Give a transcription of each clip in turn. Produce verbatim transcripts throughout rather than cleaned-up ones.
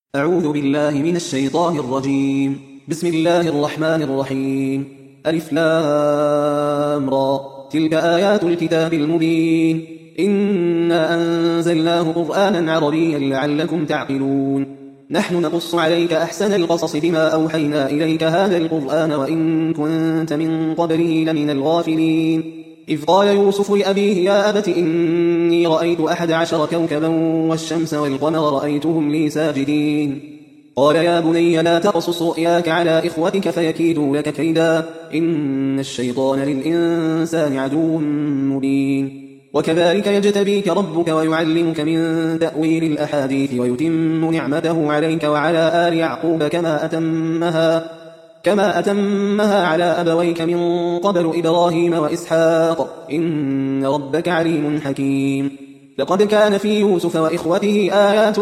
أعوذ بالله من الشيطان الرجيم. بسم الله الرحمن الرحيم. ألف لام را. تلك آيات الكتاب المبين. إنا أنزلناه قرآنا عربيا لعلكم تعقلون. نحن نقص عليك أحسن القصص بما أوحينا إليك هذا القرآن وإن كنت من قبله لمن الغافلين. إذ قال يوسف لأبيه يا أبت إني رأيت أحد عشر كوكبا والشمس والقمر رأيتهم لي ساجدين. قال يا بني لا تقصص رؤياك على إخوتك فيكيدوا لك كيدا إن الشيطان للإنسان عدو مبين. وكذلك يجتبيك ربك ويعلمك من تأويل الأحاديث ويتم نعمته عليك وعلى آل يعقوب كما أتمها كما أتمها على أبويك من قبل إبراهيم وإسحاق إن ربك عليم حكيم. لقد كان في يوسف وإخوته آيات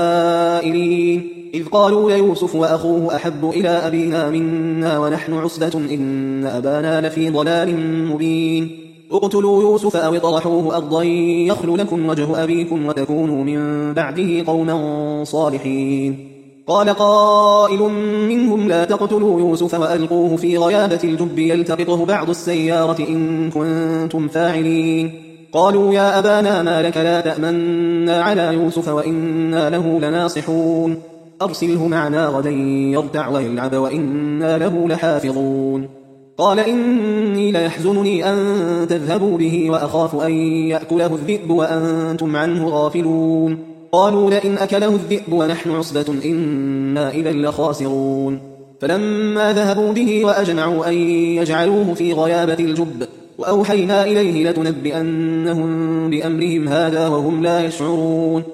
للسائلين إذ قالوا ليوسف وأخوه أحب إلى أبينا منا ونحن عصبة إن أبانا لفي ضلال مبين. اقتلوا يوسف أو اطرحوه أرضا يخل لكم وجه أبيكم وتكونوا من بعده قوما صالحين. قال قائل منهم لا تقتلوا يوسف وألقوه في غيابة الجب يلتقطه بعض السيارة إن كنتم فاعلين. قالوا يا أبانا ما لك لا تأمنا على يوسف وإنا له لناصحون. أرسله معنا غدا يرتع ويلعب وإنا له لحافظون. قال إني ليحزنني أن تذهبوا به وأخاف أن يأكله الذئب وأنتم عنه غافلون. قالوا لئن أكله الذئب ونحن عصبة إنا إذا لخاسرون. فلما ذهبوا به وأجمعوا أن يجعلوه في غيابة الجب وأوحينا إليه لتنبئنهم بأمرهم هذا وهم لا يشعرون.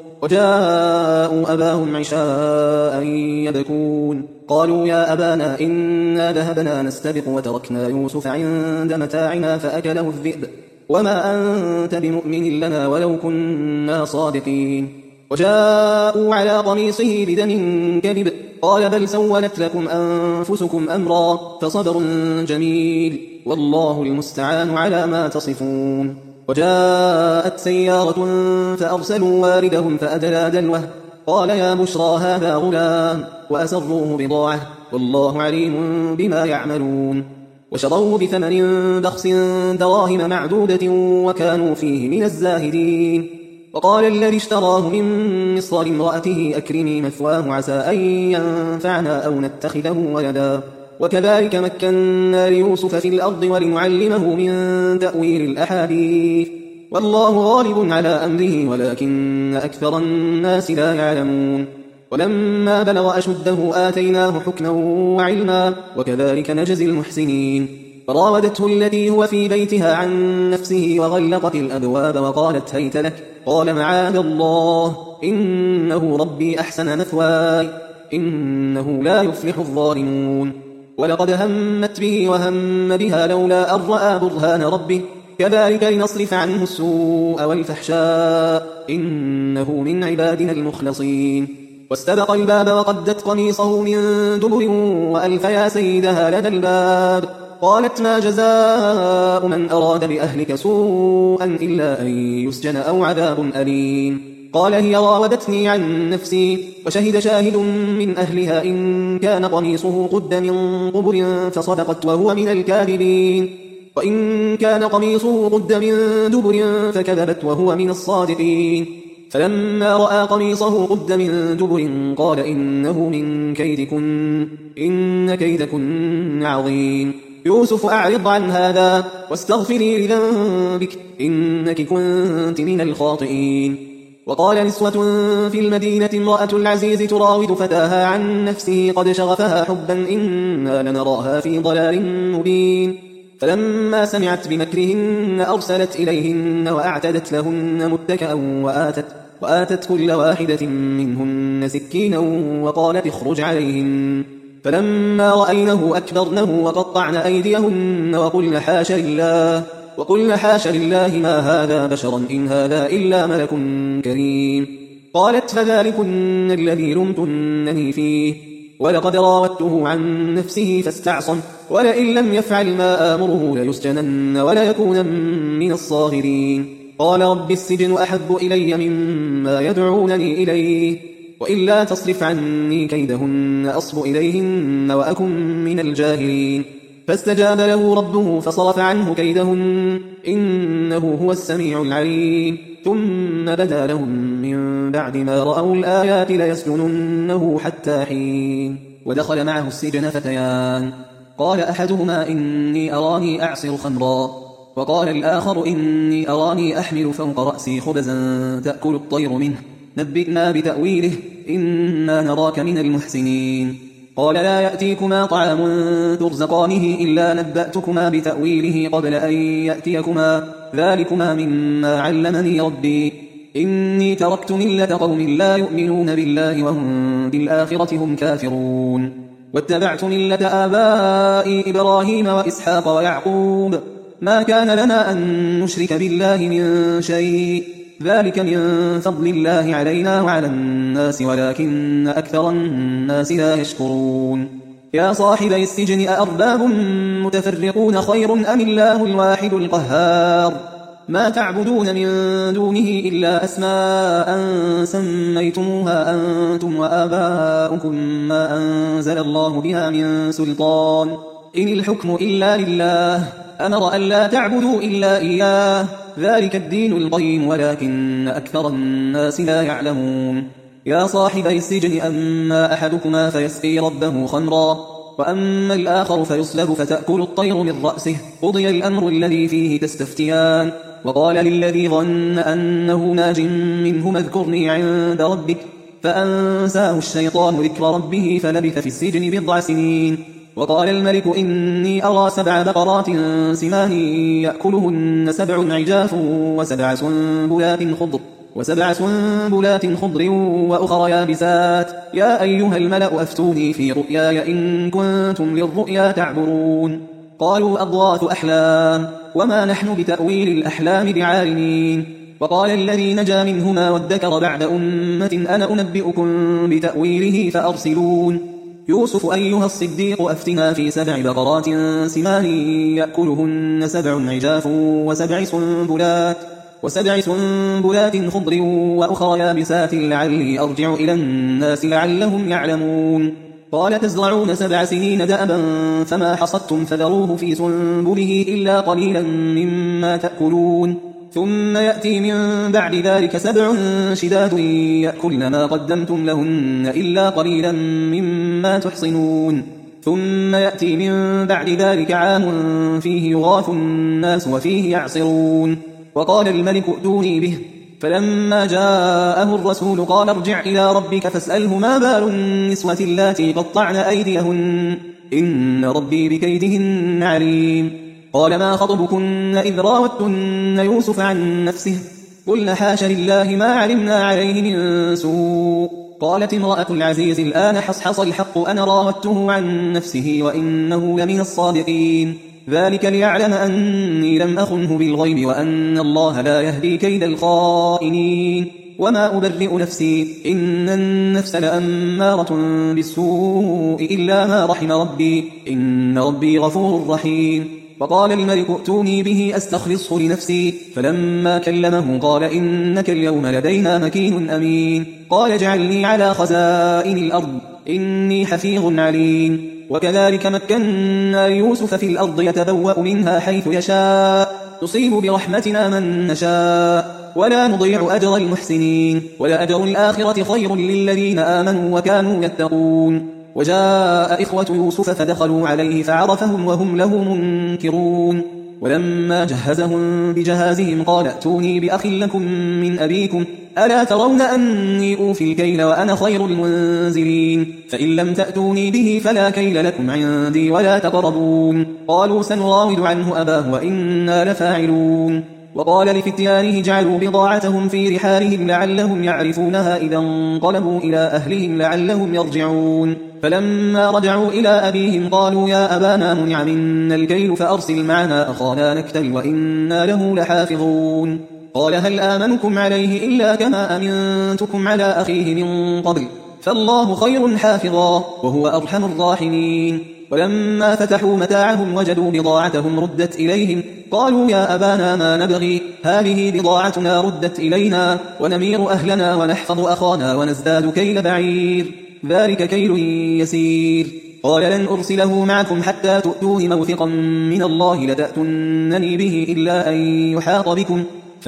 وجاءوا أباهم عشاء يبكون. قالوا يا أبانا إنا ذهبنا نستبق وتركنا يوسف عند متاعنا فأكله الذئب وما أنت بمؤمن لنا ولو كنا صادقين. وجاءوا على قميصه بدم كذب قال بل سولت لكم أنفسكم أمرا فصبر جميل والله المستعان على ما تصفون. وجاءت سيارة فأرسلوا واردهم فأدلى دلوه قال يا بشرى هذا غلام وأسروه بضاعة والله عليم بما يعملون. وشروه بثمن بخس دراهم معدودة وكانوا فيه من الزاهدين. وقال الذي اشتراه من مصر امرأته أكرمي مثواه عسى أن ينفعنا أو نتخذه ولدا. وكذلك مكنا ليوسف في الأرض ولنعلمه من تأويل الأحاديث والله غالب على أمره ولكن أكثر الناس لا يعلمون. ولما بلغ أشده آتيناه حكما وعلما وكذلك نجزي المحسنين. فراودته التي هو في بيتها عن نفسه وغلقت الأبواب وقالت هيت لك قال معاذ الله إنه ربي أحسن مثواي إنه لا يفلح الظالمون. ولقد همت به وهم بها لولا أن رأى برهان ربه كذلك لنصرف عنه السوء والفحشاء إنه من عبادنا المخلصين. واستبق الباب وقدت قميصه من دبر وألف يا سيدها لدى الباب قالت ما جزاء من أراد بأهلك سوءا إلا أن يسجن أو عذاب أليم. قال هي راودتني عن نفسي وشهد شاهد من أهلها إن كان قميصه قد من قبر فصدقت وهو من الكاذبين وإن كان قميصه قد من دبر فكذبت وهو من الصادقين. فلما رأى قميصه قد من دبر قال إنه من كيدكن إن كيدكن عظيم. يوسف أعرض عن هذا واستغفري لذنبك إنك كنت من الخاطئين. وقال نسوة في المدينة امرأة العزيز تراود فتاها عن نفسه قد شغفها حبا إنا لنراها في ضلال مبين. فلما سمعت بمكرهن أرسلت إليهن وأعتدت لهن متكأ وآتت, وآتت كل واحدة منهن سكينا وقالت اخرج عليهن. فلما رأينه أكبرنه وقطعن أيديهن وقلن حاش لله وقلن حاش لله ما هذا بشرا إن هذا إلا ملك كريم. قالت فذلكن الذي لمتنني فيه ولقد راودته عن نفسه فاستعصم ولئن لم يفعل ما آمره ليسجنن وليكون من الصاغرين. قال رب السجن أحب إلي مما يدعونني إليه وإلا تصرف عني كيدهن أصب إليهن وأكن من الجاهلين فاستجاب له ربه فصرف عنه كيدهن إنه هو السميع العليم ثم بدا لهم من بعد ما رأوا الآيات ليسجننه حتى حين ودخل معه السجن فتيان قال أحدهما إني أراني أعصر خمرا وقال الآخر إني أراني أحمل فوق رأسي خبزا تأكل الطير منه نبئنا بتأويله إنا نراك من المحسنين قال لا يأتيكما طعام ترزقانه إلا نبأتكما بتأويله قبل أن يأتيكما ذلكما مما علمني ربي إني تركت ملة قوم لا يؤمنون بالله وهم بالآخرة هم كافرون واتبعت ملة آبائي إبراهيم وإسحاق ويعقوب ما كان لنا أن نشرك بالله من شيء ذلك من فضل الله علينا وعلى الناس ولكن أكثر الناس لا يشكرون يا صاحبي السجن أأرباب متفرقون خير أم الله الواحد القهار ما تعبدون من دونه إلا أسماء سميتموها أنتم وآباؤكم ما أنزل الله بها من سلطان إن الحكم إلا لله أمر أن لا تعبدوا إلا إياه ذلك الدين القيم ولكن أكثر الناس لا يعلمون يا صاحبي السجن أما أحدكما فيسقي ربه خمرا وأما الآخر فيصلب فتأكل الطير من رأسه قضي الأمر الذي فيه تستفتيان وقال للذي ظن أنه ناج منهما اذكرني عند ربك فأنساه الشيطان ذكر ربه فلبث في السجن بضع سنين وقال الملك إني أرى سبع بقرات سمان يأكلهن سبع عجاف وسبع سنبلات خضر وسبع سنبلات خضر وأخر يابسات يا أيها الملأ أفتوني في رؤياي إن كنتم للرؤيا تعبرون قالوا أضغاث أحلام وما نحن بتأويل الأحلام بعالمين وقال الذي نجا منهما وادكر بعد أمة أنا أنبئكم بتأويله فأرسلون يوسف أيها الصديق أفتنا في سبع بقرات سمان يأكلهن سبع عجاف وسبع سنبلات وسبع سنبلات خضر وأخرى يابسات لعلي أرجع إلى الناس لعلهم يعلمون قال تزرعون سبع سنين دأبا فما حصدتم فذروه في سنبله إلا قليلا مما تأكلون ثم يأتي من بعد ذلك سبع شداد يأكلن ما قدمتم لهن إلا قليلا مما تحصنون ثم يأتي من بعد ذلك عام فيه يغاث الناس وفيه يعصرون وقال الملك ائتوني به فلما جاءه الرسول قال ارجع إلى ربك فاسأله ما بال النسوة اللاتي قطعن أيديهن إن ربي بكيدهن عليم قال ما خطبكن إذ راوتن يوسف عن نفسه قلنا حاش لله ما علمنا عليه من سوء قالت امرأة العزيز الآن حصحص الحق أنا راودته عن نفسه وإنه لمن الصادقين ذلك ليعلم أني لم أخنه بالغيب وأن الله لا يهدي كيد الخائنين وما أبرئ نفسي إن النفس لأمارة بالسوء إلا ما رحم ربي إن ربي غفور رحيم وقال الملك ائتوني به أستخلصه لنفسي فلما كلمه قال إنك اليوم لدينا مكين أمين قال اجعلني على خزائن الأرض إني حفيظ عليم وكذلك مكنا ليوسف في الأرض يتبوأ منها حيث يشاء نصيب برحمتنا من نشاء ولا نضيع أجر المحسنين ولأجر الآخرة خير للذين آمنوا وكانوا يتقون وجاء إخوة يوسف فدخلوا عليه فعرفهم وهم له منكرون ولما جهزهم بجهازهم قال ائتوني بأخ لكم من أبيكم ألا ترون أني أوفي الكيل وأنا خير المنزلين فإن لم تأتوني به فلا كيل لكم عندي ولا تقربون قالوا سنراود عنه أباه وإنا لفاعلون وقال لفتيانه جعلوا بضاعتهم في رحالهم لعلهم يعرفونها إذا انقلبوا إلى أهلهم لعلهم يرجعون فلما رجعوا إلى أبيهم قالوا يا أبانا منع منا الكيل فأرسل معنا أخانا نكتل وإنا له لحافظون قال هل آمنكم عليه إلا كما أمنتكم على أخيه من قبل فالله خير حافظا وهو أرحم الراحمين ولما فتحوا متاعهم وجدوا بضاعتهم ردت إليهم قالوا يا أبانا ما نبغي هذه بضاعتنا ردت إلينا ونمير أهلنا ونحفظ أخانا ونزداد كيل بعير ذلك كيل يسير. قال لن أرسله معكم حتى تؤتون موثقا من الله لتأتونني به إلا أن يحاط بكم.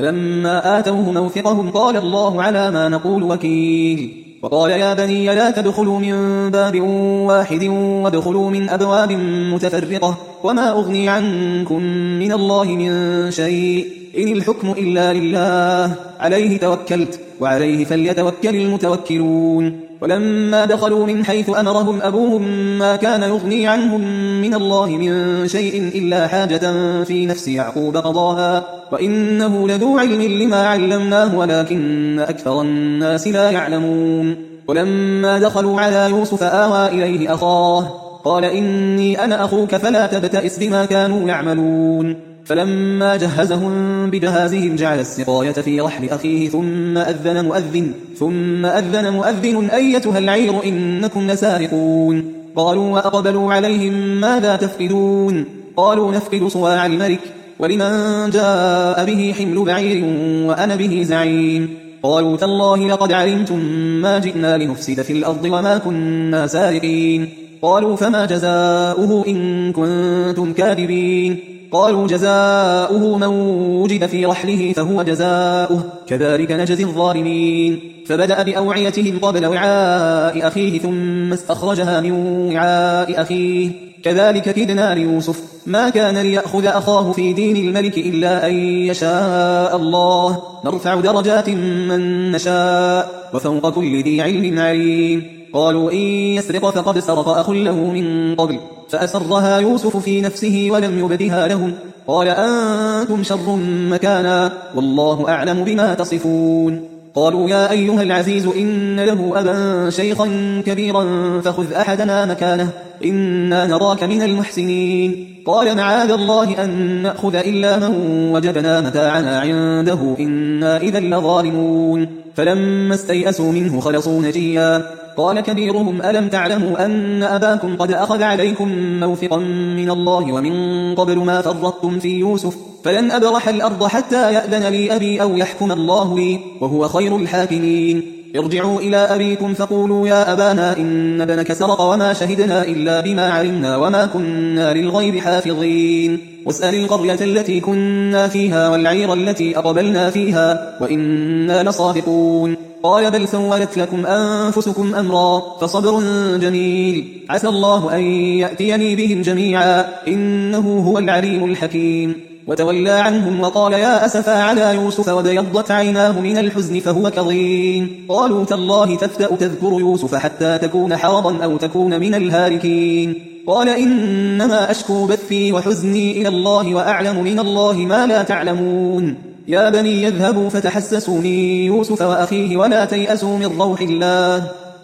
فلما آتوه موثقهم قال الله على ما نقول وكيل. وقال يا بني لا تدخلوا من باب واحد وادخلوا من أبواب متفرقة وما أغني عنكم من الله من شيء إن الحكم إلا لله عليه توكلت وعليه فليتوكل المتوكلون. ولما دخلوا من حيث أمرهم أبوهم ما كان يغني عنهم من الله من شيء إلا حاجة في نفس يعقوب قضاها وإنه لذو علم لما علمناه ولكن أكثر الناس لا يعلمون. ولما دخلوا على يوسف آوى إليه أخاه قال إني أنا أخوك فلا تبتئس بما كانوا يعملون. فلما جهزهم بجهازهم جعل السقاية في رحل أخيه ثم أذن مؤذن ثم أذن مؤذن أيتها العير إنكم لسارقون. قالوا وأقبلوا عليهم ماذا تفقدون قالوا نفقد صواع الملك ولمن جاء به حمل بعير وأنا به زعيم. قالوا تالله لقد علمتم ما جئنا لنفسد في الأرض وما كنا سارقين. قالوا فما جزاؤه إن كنتم كاذبين. قالوا جزاؤه من وجد في رحله فهو جزاؤه كذلك نجزي الظالمين. فبدأ بأوعيتهم قبل وعاء أخيه ثم استخرجها من وعاء أخيه كذلك كدنا ليوسف ما كان ليأخذ أخاه في دين الملك إلا أن يشاء الله نرفع درجات من نشاء وفوق كل ذي علم عليم. قالوا إن يسرق فقد سرق أخ له من قبل فأسرها يوسف في نفسه ولم يبدها لهم قال أنتم شر مكانا والله أعلم بما تصفون. قالوا يا أيها العزيز إن له أبا شيخا كبيرا فخذ أحدنا مكانه إنا نراك من المحسنين. قال معاذ الله أن نأخذ إلا من وجدنا متاعنا عنده إنا إذا لظالمون. فلما استيئسوا منه خلصوا نجيا. قال كبيرهم ألم تعلموا أن أباكم قد أخذ عليكم موثقا من الله ومن قبل ما فرطتم في يوسف فلن أبرح الأرض حتى يأذن لي أبي أو يحكم الله لي وهو خير الحاكمين. ارجعوا إلى أبيكم فقولوا يا أبانا إن ابنك سرق وما شهدنا إلا بما علمنا وما كنا للغيب حافظين. واسأل القرية التي كنا فيها والعير التي أقبلنا فيها وإنا لصادقون. قال بل سولت لكم أنفسكم أمرا فصبر جميل عسى الله أن يأتيني بهم جميعا إنه هو العليم الحكيم. وتولى عنهم وقال يا أسفا على يوسف وبيضت عيناه من الحزن فهو كظيم. قالوا تالله تفتأ تذكر يوسف حتى تكون حرضا أو تكون من الهالكين. قال إنما أشكو بثي وحزني إلى الله وأعلم من الله ما لا تعلمون. يا بني يذهبوا فتحسسوا من يوسف وأخيه ولا تيأسوا من روح الله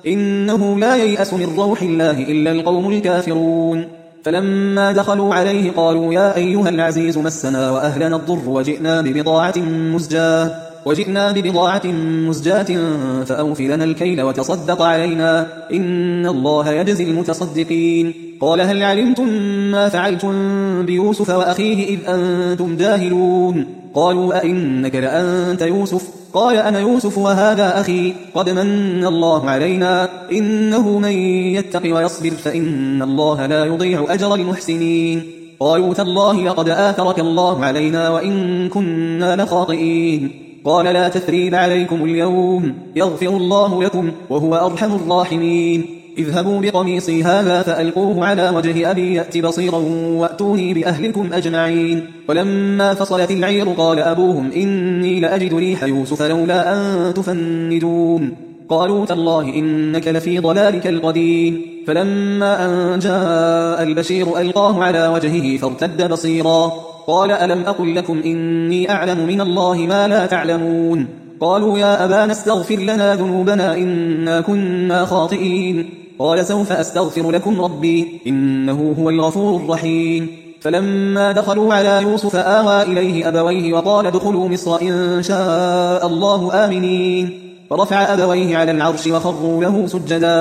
إنه لا ييأس من روح الله إلا القوم الكافرون. فلما دخلوا عليه قالوا يا أيها العزيز مسنا وأهلنا الضر وجئنا ببضاعة مزجاة وجئنا ببضاعة مزجاة فأوف لنا الكيل وتصدق علينا إن الله يجزي المتصدقين. قال هل علمتم ما فعلتم بيوسف وأخيه إذ أنتم جاهلون. قالوا أئنك لأنت يوسف قال أنا يوسف وهذا أخي قد من الله علينا إنه من يتق ويصبر فإن الله لا يضيع أجر المحسنين. قالوا تالله لقد آثرك الله علينا وإن كنا لخاطئين. قال لا تثريب عليكم اليوم يغفر الله لكم وهو أرحم الراحمين. اذهبوا بقميصي هذا فألقوه على وجه أبي يأت بصيرا وأتوني بأهلكم أجمعين. ولما فصلت العير قال أبوهم إني لأجد ريح يوسف لولا أن تفندون. قالوا تالله إنك لفي ضلالك القديم. فلما أن جاء البشير ألقاه على وجهه فارتد بصيرا. قال ألم أقل لكم إني أعلم من الله ما لا تعلمون. قالوا يا أبانا استغفر لنا ذنوبنا إنا كنا خاطئين. قال سوف أستغفر لكم ربي إنه هو الغفور الرحيم. فلما دخلوا على يوسف آوى إليه أبويه وقال ادخلوا مصر إن شاء الله آمنين. فرفع أبويه على العرش وخروا له سجدا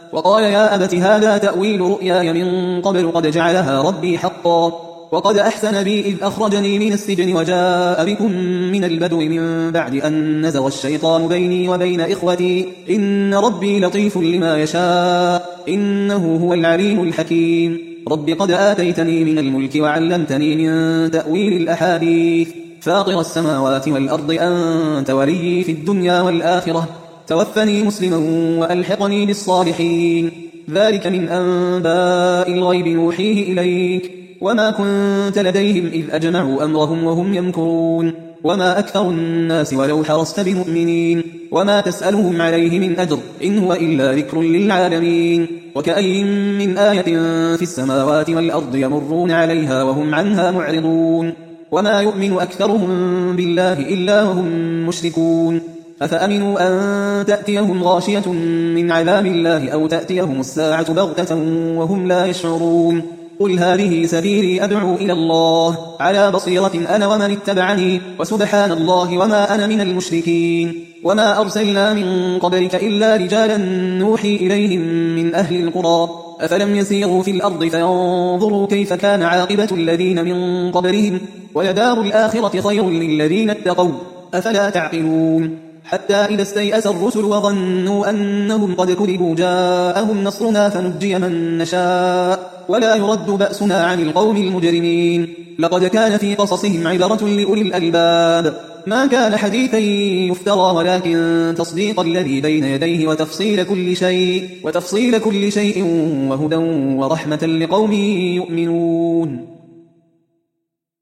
وقال يا أبت هذا تأويل رؤياي من قبل قد جعلها ربي حقا وقد أحسن بي إذ أخرجني من السجن وجاء بكم من البدو من بعد أن نزغ الشيطان بيني وبين إخوتي إن ربي لطيف لما يشاء إنه هو العليم الحكيم رب قد آتيتني من الملك وعلمتني من تأويل الأحاديث فاطر السماوات والأرض أنت ولي في الدنيا والآخرة توفني مسلما وألحقني بالصالحين ذلك من أنباء الغيب نوحيه إليك وما كنت لديهم إذ أجمعوا أمرهم وهم يمكرون وما أكثر الناس ولو حرصت بمؤمنين وما تسألهم عليه من أجر إن هو إلا ذكر للعالمين وكأي من آية في السماوات والأرض يمرون عليها وهم عنها معرضون وما يؤمن أكثرهم بالله إلا وهم مشركون أفأمنوا أن تأتيهم غاشية من عذاب الله أو تأتيهم الساعة بغتة وهم لا يشعرون قل هذه سبيلي أدعو إلى الله على بصيرة أنا ومن اتبعني وسبحان الله وما أنا من المشركين وما أرسلنا من قبلك إلا رجالا نوحي إليهم من أهل القرى أفلم يسيروا في الأرض فينظروا كيف كان عاقبة الذين من قبلهم ولدار الآخرة خير للذين اتقوا أفلا تعقلون حتى إذا استيأس الرسل وظنوا أنهم قد كذبوا جاءهم نصرنا فنجي من نشاء ولا يرد بأسنا عن القوم المجرمين لقد كان في قصصهم عبرة لأولي الألباب ما كان حديثا يفترى ولكن تصديق الذي بين يديه وتفصيل كل شيء وتفصيل كل شيء وهدى ورحمة لقوم يؤمنون